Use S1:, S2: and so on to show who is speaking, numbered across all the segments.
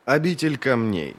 S1: Обитель камней.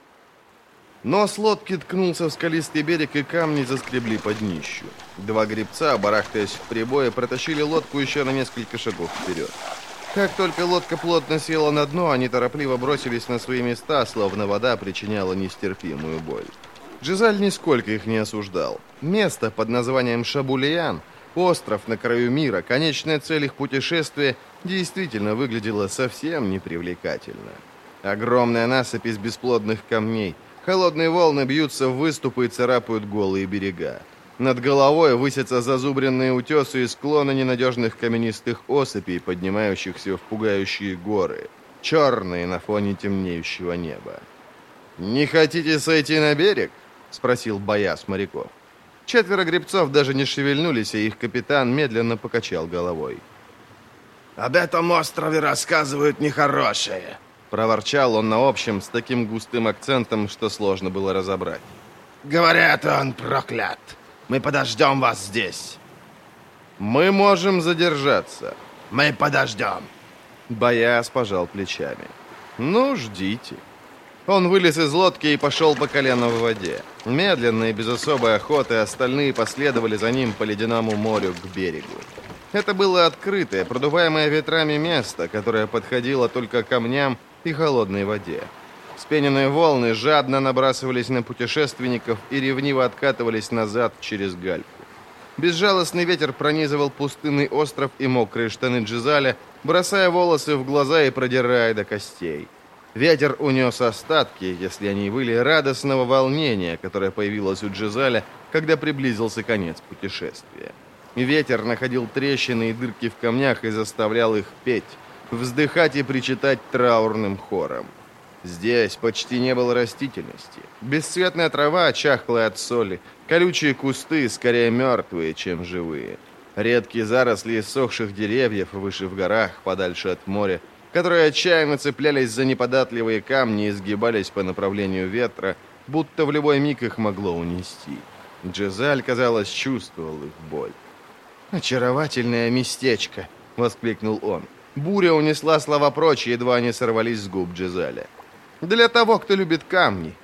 S1: Нос лодки ткнулся в скалистый берег, и камни заскребли под днищу. Два гребца, барахтаясь в прибое, протащили лодку еще на несколько шагов вперед. Как только лодка плотно села на дно, они торопливо бросились на свои места, словно вода причиняла нестерпимую боль. Джизаль нисколько их не осуждал. Место под названием Шабулиян, остров на краю мира, конечная цель их путешествия, действительно выглядела совсем непривлекательно. Огромная насыпь из бесплодных камней. Холодные волны бьются в выступы и царапают голые берега. Над головой высятся зазубренные утесы и склоны ненадежных каменистых осыпей, поднимающихся в пугающие горы, черные на фоне темнеющего неба. «Не хотите сойти на берег?» — спросил Бояс моряков. Четверо гребцов даже не шевельнулись, и их капитан медленно покачал головой.
S2: «Об этом острове рассказывают нехорошее», —
S1: проворчал он на общем с таким густым акцентом, что сложно было разобрать.
S2: «Говорят, он проклят. Мы подождем вас здесь».
S1: «Мы можем задержаться».
S2: «Мы подождем».
S1: Бояс пожал плечами. «Ну, ждите». Он вылез из лодки и пошел по колено в воде. Медленно и без особой охоты остальные последовали за ним по ледяному морю к берегу. Это было открытое, продуваемое ветрами место, которое подходило только к камням и холодной воде. Вспененные волны жадно набрасывались на путешественников и ревниво откатывались назад через гальку. Безжалостный ветер пронизывал пустынный остров и мокрые штаны Джизаля, бросая волосы в глаза и продирая до костей. Ветер унес остатки, если они были, радостного волнения, которое появилось у Джизаля, когда приблизился конец путешествия. Ветер находил трещины и дырки в камнях и заставлял их петь, вздыхать и причитать траурным хором. Здесь почти не было растительности. Бесцветная трава, чахлая от соли, колючие кусты, скорее мертвые, чем живые. Редкие заросли иссохших деревьев выше в горах, подальше от моря, которые отчаянно цеплялись за неподатливые камни и сгибались по направлению ветра, будто в любой миг их могло унести. Джизаль, казалось, чувствовал их боль. «Очаровательное местечко!» — воскликнул он. Буря унесла слова прочь, едва они сорвались с губ Джизаля. «Для того, кто любит камни».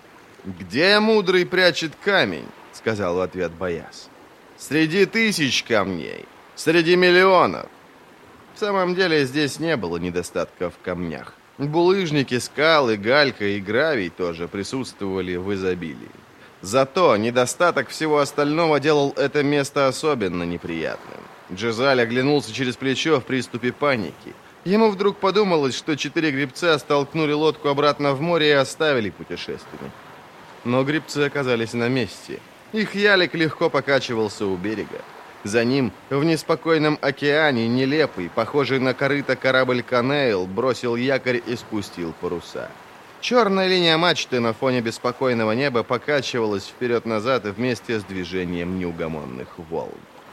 S1: «Где мудрый прячет камень?» — сказал в ответ Бояс. «Среди тысяч камней, среди миллионов». В самом деле здесь не было недостатка в камнях. Булыжники, скалы, галька и гравий тоже присутствовали в изобилии. Зато недостаток всего остального делал это место особенно неприятным. Джизаль оглянулся через плечо в приступе паники. Ему вдруг подумалось, что 4 гребца столкнули лодку обратно в море и оставили путешественника. Но гребцы оказались на месте. Их ялик легко покачивался у берега. За ним, в неспокойном океане, нелепый, похожий на корыто корабль «Канейл» бросил якорь и спустил паруса. Черная линия мачты на фоне беспокойного неба покачивалась вперед-назад вместе с движением неугомонных волн.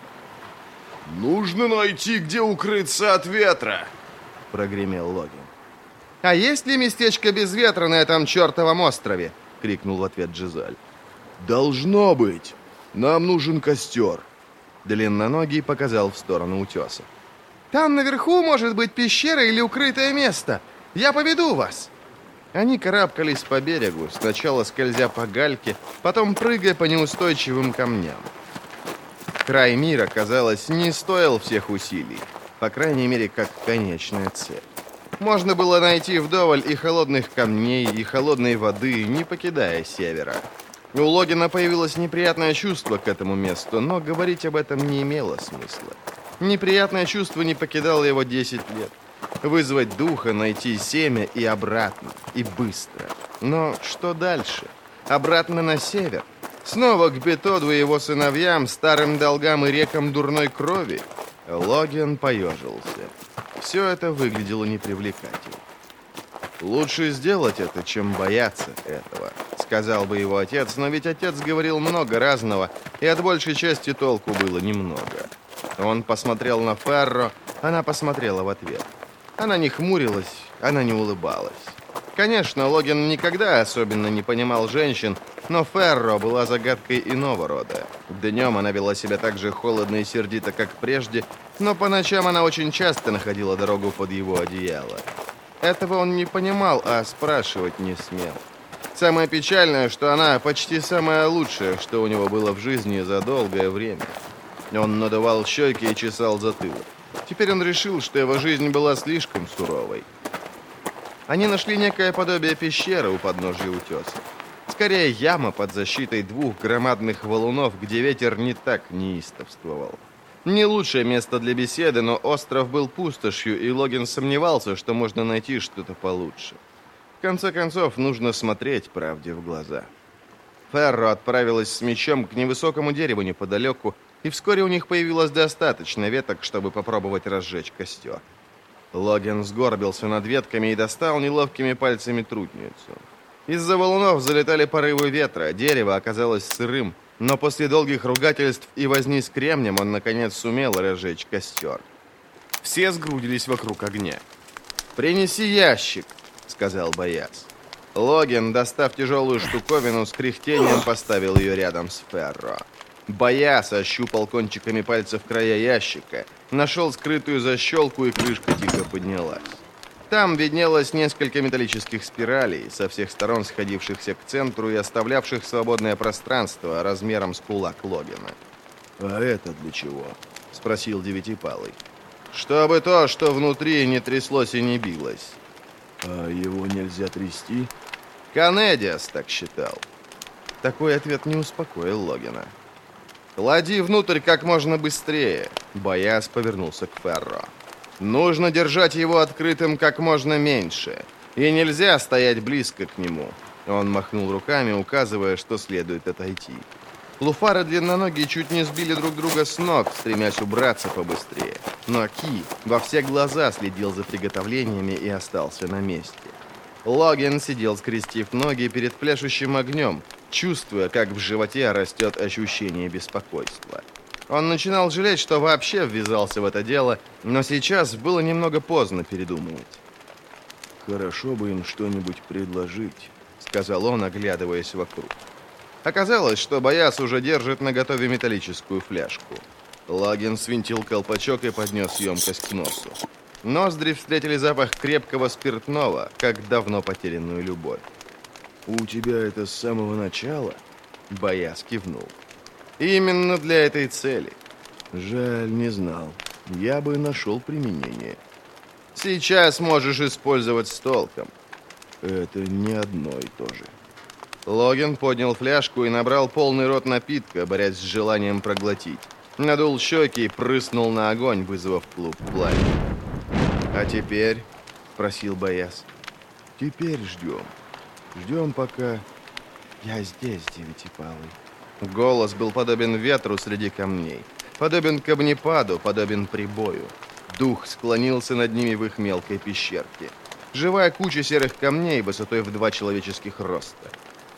S2: «Нужно найти, где укрыться от ветра!» — прогремел Логин.
S1: «А есть ли местечко без ветра на этом чертовом острове?» — крикнул в ответ Джизаль.
S2: «Должно быть. Нам нужен костер».
S1: Длинноногий показал в сторону утеса. «Там наверху может быть пещера или укрытое место. Я поведу вас!» Они карабкались по берегу, сначала скользя по гальке, потом прыгая по неустойчивым камням. Край мира, казалось, не стоил всех усилий, по крайней мере, как конечная цель. Можно было найти вдоволь и холодных камней, и холодной воды, не покидая севера. У Логина появилось неприятное чувство к этому месту, но говорить об этом не имело смысла. Неприятное чувство не покидало его 10 лет. Вызвать духа, найти семя и обратно, и быстро. Но что дальше? Обратно на север? Снова к Бетоду и его сыновьям, старым долгам и рекам дурной крови? Логин поежился. Все это выглядело непривлекательно. «Лучше сделать это, чем бояться этого», — сказал бы его отец, но ведь отец говорил много разного, и от большей части толку было немного. Он посмотрел на Ферро, она посмотрела в ответ. Она не хмурилась, она не улыбалась. Конечно, Логин никогда особенно не понимал женщин, но Ферро была загадкой иного рода. Днем она вела себя так же холодно и сердито, как прежде, но по ночам она очень часто находила дорогу под его одеяло. Этого он не понимал, а спрашивать не смел. Самое печальное, что она почти самое лучшее, что у него было в жизни за долгое время. Он надувал щеки и чесал затылок. Теперь он решил, что его жизнь была слишком суровой. Они нашли некое подобие пещеры у подножия утеса. Скорее, яма под защитой двух громадных валунов, где ветер не так неистовствовал. Не лучшее место для беседы, но остров был пустошью, и Логин сомневался, что можно найти что-то получше. В конце концов, нужно смотреть правде в глаза. Ферро отправилась с мечом к невысокому дереву неподалеку, и вскоре у них появилось достаточно веток, чтобы попробовать разжечь костер. Логин сгорбился над ветками и достал неловкими пальцами трутницу. Из-за валунов залетали порывы ветра, дерево оказалось сырым, но после долгих ругательств и возни с кремнем он, наконец, сумел разжечь костер. Все сгрудились вокруг огня. «Принеси ящик», — сказал боец. Логин, достав тяжелую штуковину, с кряхтением поставил ее рядом с Ферро. Бояс ощупал кончиками пальцев края ящика, нашел скрытую защелку, и крышка тихо поднялась. Там виднелось несколько металлических спиралей, со всех сторон сходившихся к центру и оставлявших свободное пространство размером с кулак Логина.
S2: «А это для чего?»
S1: — спросил Девятипалый. «Чтобы то, что внутри, не тряслось и не билось».
S2: «А его нельзя трясти?»
S1: Канедиас так считал. Такой ответ не успокоил Логина. «Клади внутрь как можно быстрее», — Бояс повернулся к Ферро. «Нужно держать его открытым как можно меньше, и нельзя стоять близко к нему». Он махнул руками, указывая, что следует отойти. Луфары длинноногие чуть не сбили друг друга с ног, стремясь убраться побыстрее. Но Ки во все глаза следил за приготовлениями и остался на месте. Логин сидел, скрестив ноги перед пляшущим огнем, чувствуя, как в животе растет ощущение беспокойства. Он начинал жалеть, что вообще ввязался в это дело, но сейчас было немного поздно передумывать.
S2: «Хорошо бы им что-нибудь предложить»,
S1: — сказал он, оглядываясь вокруг. Оказалось, что Бояс уже держит наготове металлическую фляжку. Логин свинтил колпачок и поднес емкость к носу. Ноздри встретили запах крепкого спиртного, как давно потерянную любовь.
S2: «У тебя это с самого начала?»
S1: Бояс кивнул. «Именно для этой цели».
S2: «Жаль, не знал. Я бы нашел применение».
S1: «Сейчас можешь использовать с толком».
S2: «Это не одно и то же».
S1: Логин поднял фляжку и набрал полный рот напитка, борясь с желанием проглотить. Надул щеки и прыснул на огонь, вызвав клуб пламени. «А теперь?» — спросил Бояс.
S2: «Теперь ждем. Ждем, пока я здесь, Девятипалый».
S1: Голос был подобен ветру среди камней, подобен камнепаду, подобен прибою. Дух склонился над ними в их мелкой пещерке. Живая куча серых камней высотой в 2 человеческих роста.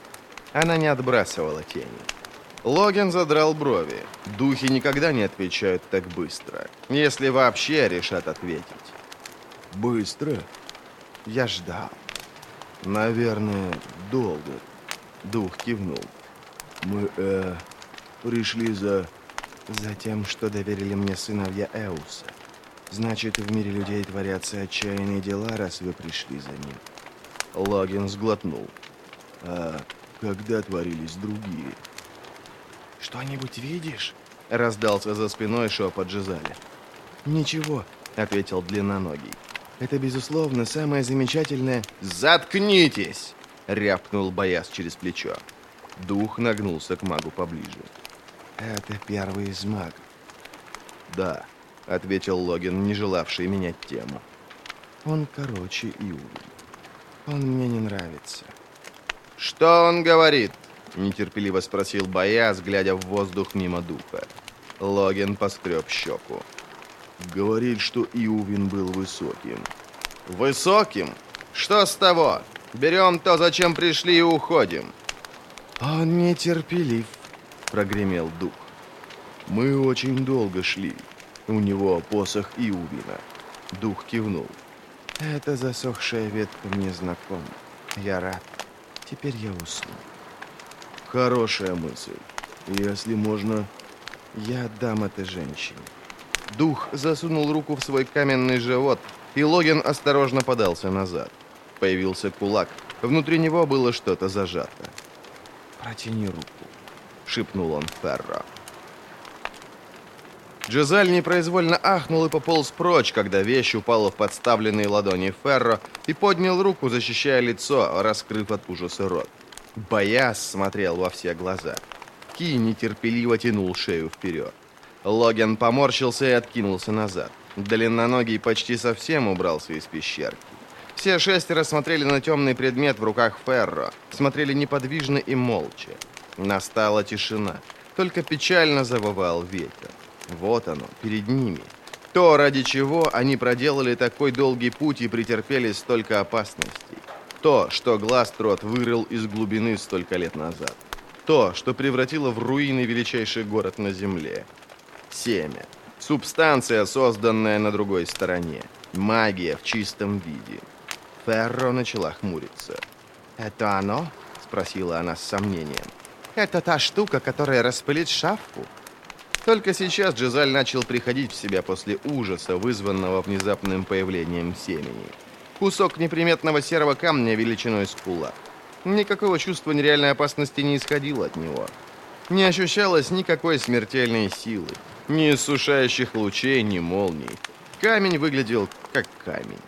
S1: Она не отбрасывала тени. Логин задрал брови. Духи никогда не отвечают так быстро, если вообще решат ответить.
S2: «Быстро?»
S1: Я ждал.
S2: «Наверное, долго».
S1: Дух кивнул.
S2: «Мы, пришли за
S1: тем, что доверили мне сыновья Эуса. Значит, в мире людей творятся отчаянные дела, раз вы пришли за ним». Логин сглотнул.
S2: «А когда творились другие?»
S1: «Что-нибудь видишь?» — раздался за спиной шепот Жизаля. «Ничего», — ответил длинноногий. «Это, безусловно, самое замечательное...» «Заткнитесь!» — рявкнул Бояс через плечо. Дух нагнулся к магу поближе. «Это первый из магов». «Да», — ответил Логин, не желавший менять тему. «Он короче Иули. Он мне не нравится». «Что он говорит?» — нетерпеливо спросил Бояс, глядя в воздух мимо духа. Логин поскреб щеку.
S2: «Говорит, что Иувин был высоким».
S1: «Высоким? Что с того? Берем то, зачем пришли, и уходим». «Он нетерпелив», — прогремел дух.
S2: «Мы очень долго шли. У него посох Иувина».
S1: Дух кивнул. «Эта засохшая ветка мне знакома. Я рад. Теперь я усну».
S2: «Хорошая мысль. Если можно...»
S1: «Я отдам это женщине». Дух засунул руку в свой каменный живот и Логин осторожно подался назад. Появился кулак. Внутри него было что-то зажато. «Протяни руку», — шепнул он Ферро. Джизаль непроизвольно ахнул и пополз прочь, когда вещь упала в подставленные ладони Ферро и поднял руку, защищая лицо, раскрыв от ужаса рот. Бояз смотрел во все глаза. Ки нетерпеливо тянул шею вперед. Логин поморщился и откинулся назад. Длинноногий почти совсем убрался из пещерки. Все шестеро смотрели на темный предмет в руках Ферро, смотрели неподвижно и молча. Настала тишина, только печально завывал ветер. Вот оно, перед ними. То, ради чего они проделали такой долгий путь и претерпели столько опасностей. То, что Гластрот вырыл из глубины столько лет назад. То, что превратило в руины величайший город на земле. Семя. Субстанция, созданная на другой стороне. Магия в чистом виде. Ферро начала хмуриться. «Это оно?» — спросила она с сомнением. «Это та штука, которая распылит шавку?» Только сейчас Джизаль начал приходить в себя после ужаса, вызванного внезапным появлением семени. Кусок неприметного серого камня величиной с кулак. Никакого чувства нереальной опасности не исходило от него. Не ощущалось никакой смертельной силы, ни иссушающих лучей, ни молний. Камень выглядел как камень.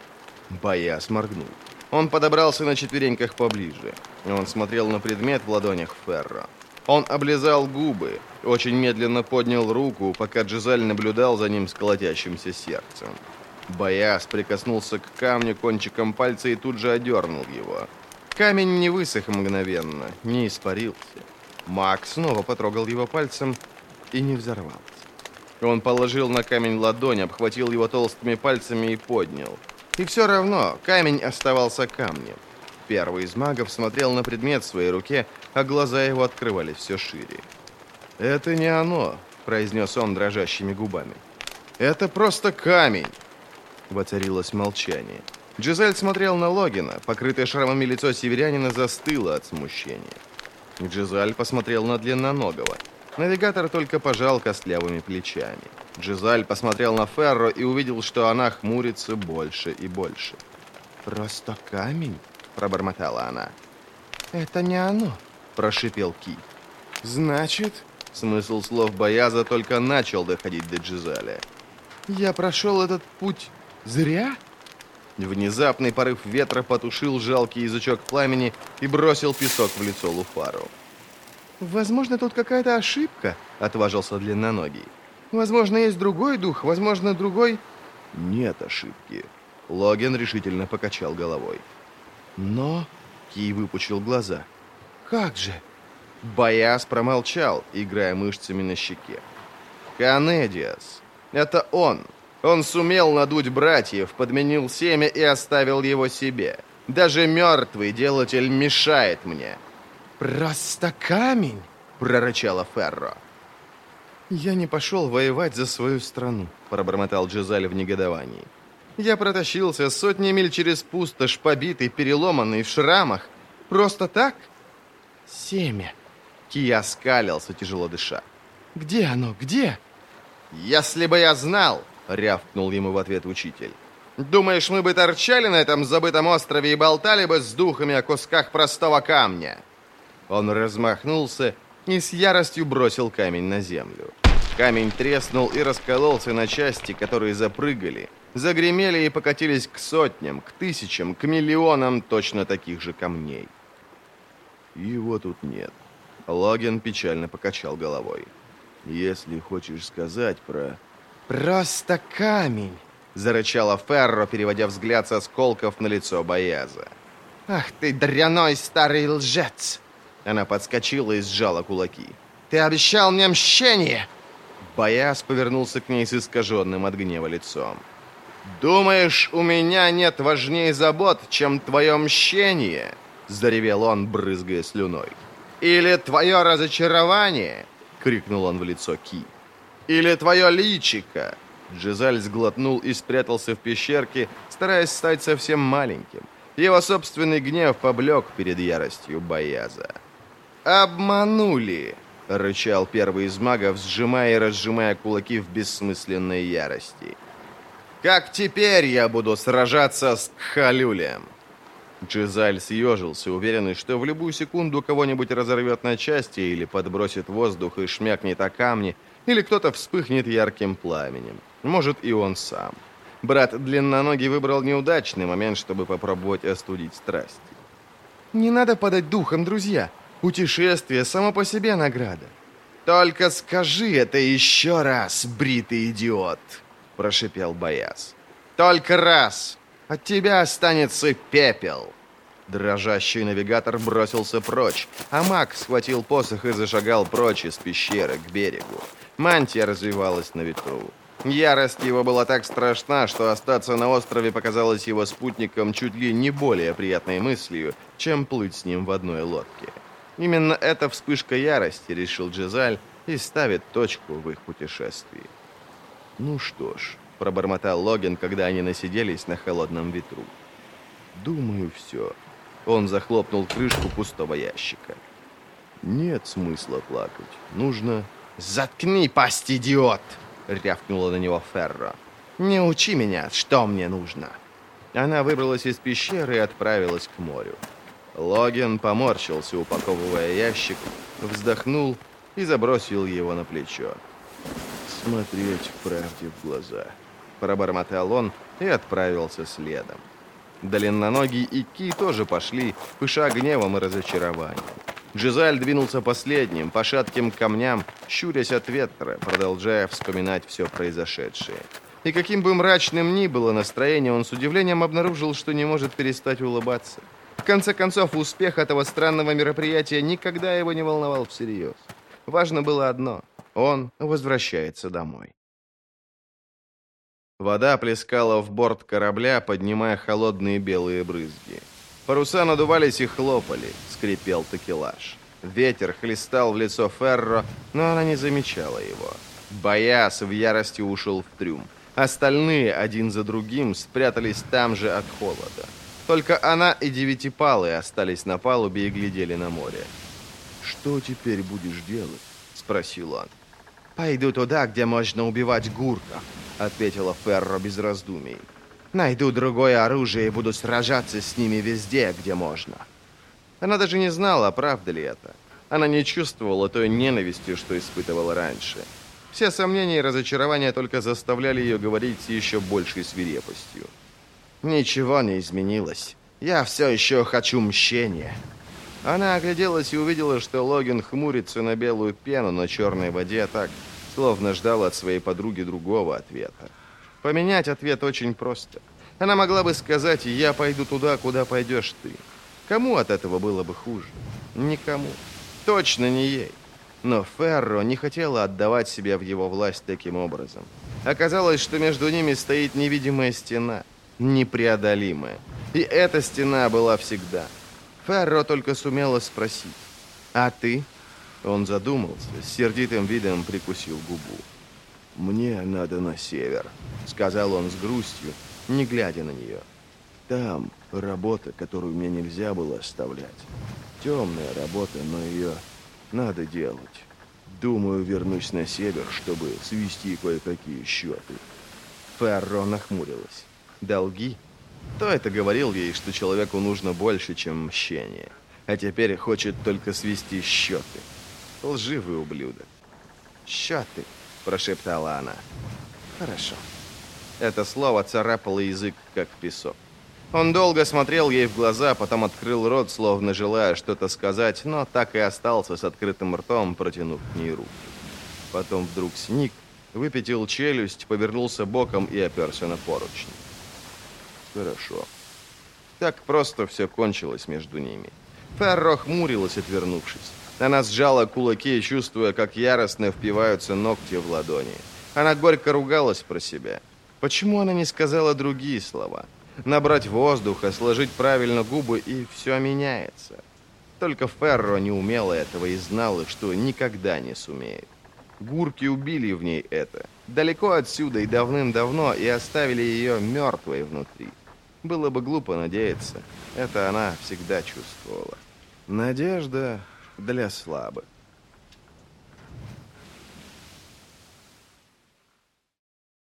S1: Бояз моргнул. Он подобрался на четвереньках поближе. Он смотрел на предмет в ладонях Ферро. Он облизал губы, очень медленно поднял руку, пока Джизаль наблюдал за ним с колотящимся сердцем. Бояз прикоснулся к камню кончиком пальца и тут же одернул его. Камень не высох мгновенно, не испарился. Маг снова потрогал его пальцем и не взорвался. Он положил на камень ладонь, обхватил его толстыми пальцами и поднял. И все равно камень оставался камнем. Первый из магов смотрел на предмет в своей руке, а глаза его открывались все шире. «Это не оно», — произнес он дрожащими губами. «Это просто камень». Воцарилось молчание. Джизаль смотрел на Логина. Покрытое шрамами лицо северянина застыло от смущения. Джизаль посмотрел на длинноногого. Навигатор только пожал костлявыми плечами. Джизаль посмотрел на Ферро и увидел, что она хмурится больше и больше. «Просто камень?» — пробормотала она. «Это не оно», — прошипел Ки. «Значит...» — смысл слов Бояза только начал доходить до Джизаля. «Я прошел этот путь зря?» Внезапный порыв ветра потушил жалкий язычок пламени и бросил песок в лицо Луфару. «Возможно, тут какая-то ошибка», — отважился длинноногий. «Возможно, есть другой дух, возможно, другой...» «Нет ошибки», — Логин решительно покачал головой. «Но...» — Ки выпучил глаза. «Как же?» Бояз промолчал, играя мышцами на щеке. «Канедиас. Это он. Он сумел надуть братьев, подменил семя и оставил его себе. Даже мертвый делатель мешает мне». «Просто камень!» — прорычала Ферро. «Я не пошел воевать за свою страну», — пробормотал Джизаль в негодовании. «Я протащился сотни миль через пустошь, побитый, переломанный, в шрамах. Просто так?» «Семя!» — Кия скалился, тяжело дыша. «Где оно? Где?» «Если бы я знал!» — рявкнул ему в ответ учитель. «Думаешь, мы бы торчали на этом забытом острове и болтали бы с духами о кусках простого камня?» Он размахнулся и с яростью бросил камень на землю. Камень треснул и раскололся на части, которые запрыгали, загремели и покатились к сотням, к тысячам, к миллионам точно таких же камней. «Его тут нет». Логин печально покачал головой. «Если хочешь сказать про...» «Просто камень!» — зарычала Ферро, переводя взгляд с осколков на лицо Бояза. «Ах ты, дряной старый лжец!» Она подскочила и сжала кулаки. «Ты обещал мне мщение!» Бояз повернулся к ней с искаженным от гнева лицом. «Думаешь, у меня нет важнее забот, чем твое мщение?» — заревел он, брызгая слюной. «Или твое разочарование?» — крикнул он в лицо Ки. «Или твое личико?» Джизаль сглотнул и спрятался в пещерке, стараясь стать совсем маленьким. Его собственный гнев поблек перед яростью Бояза. «Обманули!» — рычал первый из магов, сжимая и разжимая кулаки в бессмысленной ярости. Как теперь я буду сражаться с Халюлем? Джизаль съежился, уверенный, что в любую секунду кого-нибудь разорвет на части или подбросит в воздух и шмякнет о камни, или кто-то вспыхнет ярким пламенем. Может, и он сам. Брат Длинноногий выбрал неудачный момент, чтобы попробовать остудить страсть. «Не надо падать духом, друзья. Путешествие само по себе награда». «Только скажи это еще раз, бритый идиот!» – прошипел Бояз. «Только раз! От тебя останется пепел!» Дрожащий навигатор бросился прочь, а маг схватил посох и зашагал прочь из пещеры к берегу. Мантия развивалась на ветру. Ярость его была так страшна, что остаться на острове показалось его спутникам чуть ли не более приятной мыслью, чем плыть с ним в одной лодке. Именно эта вспышка ярости, решил Джизаль, и ставит точку в их путешествии. «Ну что ж», — пробормотал Логин, когда они насиделись на холодном ветру. «Думаю, все». Он захлопнул крышку пустого ящика. «Нет смысла плакать. Нужно...» «Заткни пасть, идиот!» — рявкнула на него Ферро. «Не учи меня, что мне нужно!» Она выбралась из пещеры и отправилась к морю. Логин поморщился, упаковывая ящик, вздохнул и забросил его на плечо. «Смотреть правде в глаза», — пробормотал он и отправился следом. Длинноногий и Ки тоже пошли, пыша гневом и разочарованием. Джизаль двинулся последним, по шатким камням, щурясь от ветра, продолжая вспоминать все произошедшее. И каким бы мрачным ни было настроение, он с удивлением обнаружил, что не может перестать улыбаться. В конце концов, успех этого странного мероприятия никогда его не волновал всерьез. Важно было одно — он возвращается домой. Вода плескала в борт корабля, поднимая холодные белые брызги. Паруса надувались и хлопали, скрипел такелаж. Ветер хлестал в лицо Ферро, но она не замечала его. Бояз в ярости ушел в трюм. Остальные, один за другим, спрятались там же от холода. Только она и Девятипалый остались на палубе и глядели на море. «Что теперь будешь делать?» — спросил он. «Пойду туда, где можно убивать гурков», — ответила Ферро без раздумий. «Найду другое оружие и буду сражаться с ними везде, где можно». Она даже не знала, правда ли это. Она не чувствовала той ненависти, что испытывала раньше. Все сомнения и разочарования только заставляли ее говорить с еще большей свирепостью. «Ничего не изменилось. Я все еще хочу мщения». Она огляделась и увидела, что Логин хмурится на белую пену на черной воде так, словно ждал от своей подруги другого ответа. Поменять ответ очень просто. Она могла бы сказать: «Я пойду туда, куда пойдешь ты». Кому от этого было бы хуже? Никому. Точно не ей. Но Ферро не хотела отдавать себя в его власть таким образом. Оказалось, что между ними стоит невидимая стена, непреодолимая. И эта стена была всегда. Ферро только сумела спросить: «А ты?» Он задумался, с сердитым видом прикусил губу. «Мне надо на север», — сказал он с грустью, не глядя на нее. «Там работа, которую мне нельзя было оставлять. Темная работа, но ее надо делать. Думаю, вернусь на север, чтобы свести кое-какие счеты». Ферро нахмурилась. «Долги?» Кто это говорил ей, что человеку нужно больше, чем мщение? А теперь хочет только свести счеты. Лживый ублюдок. «Счеты», — прошептала она. «Хорошо». Это слово царапало язык, как песок. Он долго смотрел ей в глаза, потом открыл рот, словно желая что-то сказать, но так и остался с открытым ртом, протянув к ней руку. Потом вдруг сник, выпятил челюсть, повернулся боком и оперся на поручни. «Хорошо». Так просто все кончилось между ними. Ферро хмурилась, отвернувшись. Она сжала кулаки, чувствуя, как яростно впиваются ногти в ладони. Она горько ругалась про себя. Почему она не сказала другие слова? Набрать воздуха, сложить правильно губы, и все меняется. Только Ферро не умела этого и знала, что никогда не сумеет. Гурки убили в ней это. Далеко отсюда и давным-давно, и оставили ее мертвой внутри. Было бы глупо надеяться. Это она всегда чувствовала. Надежда для слабых.